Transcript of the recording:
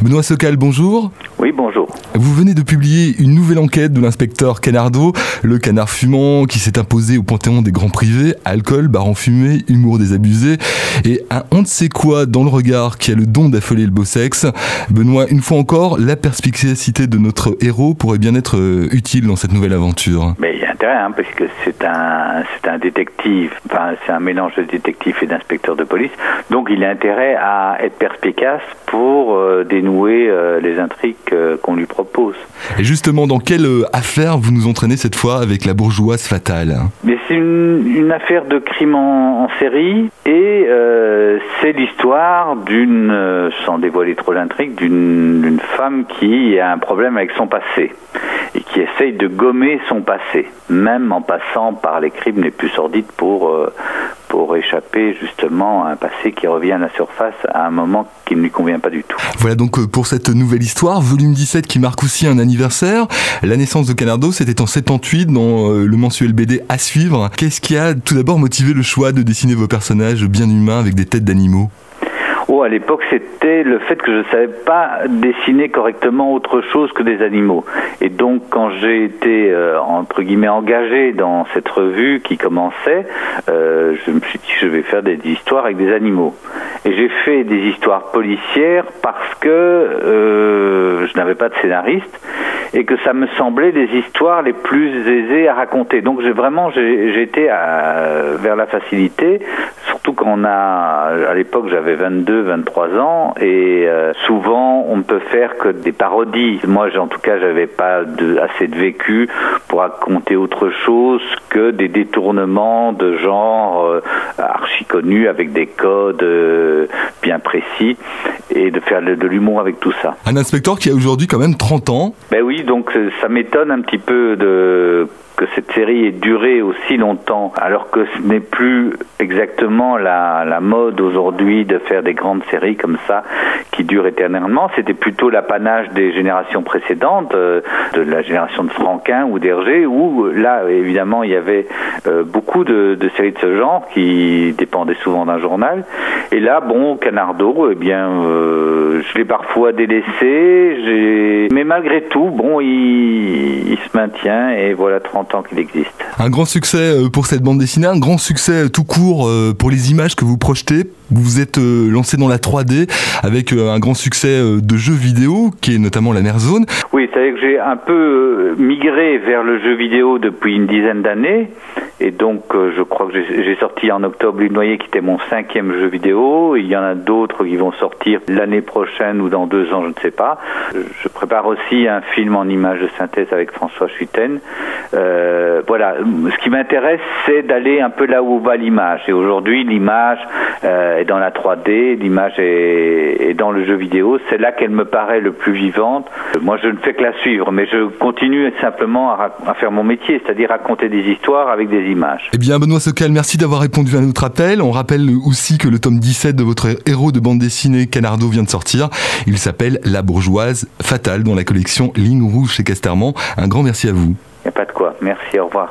Benoît Socal, bonjour. Oui, bonjour. Vous venez de publier une nouvelle enquête de l'inspecteur Canardo, le canard fumant qui s'est imposé au panthéon des grands privés, alcool, bar en fumée, humour désabusé et un on ne sait quoi dans le regard qui a le don d'affoler le beau sexe. Benoît, une fois encore, la perspicacité de notre héros pourrait bien être utile dans cette nouvelle aventure. Mais il y a intérêt, parce que c'est un détective, c'est un mélange de détective et d'inspecteur de police, donc il a intérêt à être perspicace pour dénouer les intrigues qu'on lui propose. Et justement, dans quelle affaire vous nous entraînez cette fois avec la bourgeoise fatale ? Mais c'est une affaire de crime en série et c'est l'histoire sans dévoiler trop l'intrigue, d'une femme qui a un problème avec son passé et qui essaye de gommer son passé, même en passant par les crimes les plus sordides pour échapper justement à un passé qui revient à la surface à un moment qui ne lui convient pas du tout. Voilà donc pour cette nouvelle histoire, volume 17 qui marque aussi un anniversaire. La naissance de Canardo, c'était en 78 dans le mensuel BD à suivre. Qu'est-ce qui a tout d'abord motivé le choix de dessiner vos personnages bien humains avec des têtes d'animaux ? À l'époque, c'était le fait que je ne savais pas dessiner correctement autre chose que des animaux. Et donc, quand j'ai été, entre guillemets, engagé dans cette revue qui commençait, je me suis dit que je vais faire des histoires avec des animaux. Et j'ai fait des histoires policières parce que je n'avais pas de scénariste et que ça me semblait les histoires les plus aisées à raconter. Donc j'ai été vers la facilité, surtout quand à l'époque j'avais 23 ans et souvent on ne peut faire que des parodies. Moi en tout cas j'avais pas assez de vécu pour raconter autre chose que des détournements de genre archi connus avec des codes bien précis et de faire de l'humour avec tout ça. Un inspecteur qui a aujourd'hui quand même 30 ans. Ben oui, donc ça m'étonne un petit peu que cette série ait duré aussi longtemps, alors que ce n'est plus exactement la mode aujourd'hui de faire des grandes séries comme ça qui durent éternellement. C'était plutôt l'apanage des générations précédentes, de la génération de Franquin ou d'Hergé, où là évidemment il y avait beaucoup de séries de ce genre qui dépendaient souvent d'un journal. Et là, Canardo, je l'ai parfois délaissé, mais malgré tout, il se maintient et voilà 30 ans qu'il existe. Un grand succès pour cette bande dessinée, un grand succès tout court pour les images que vous projetez. Vous vous êtes lancé dans la 3D avec un grand succès de jeux vidéo qui est notamment la Merzone. Oui, c'est-à-dire que j'ai un peu migré vers le jeu vidéo depuis une dizaine d'années. Et donc, je crois que j'ai sorti en octobre L'Île Noyée, qui était mon 5e jeu vidéo. Il y en a d'autres qui vont sortir l'année prochaine ou dans 2 ans, je ne sais pas. Je prépare aussi un film en images de synthèse avec François Schuiten. Voilà. Ce qui m'intéresse, c'est d'aller un peu là où va l'image. Et aujourd'hui, l'image est dans la 3D, l'image est dans le jeu vidéo. C'est là qu'elle me paraît le plus vivante. Moi, je ne fais que la suivre, mais je continue simplement à faire mon métier, c'est-à-dire raconter des histoires avec des images. Eh bien, Benoît Socal, merci d'avoir répondu à notre appel. On rappelle aussi que le tome 17 de votre héros de bande dessinée Canardo vient de sortir. Il s'appelle La bourgeoise fatale dans la collection Ligne rouge chez Casterman. Un grand merci à vous. Il n'y a pas de quoi. Merci, au revoir.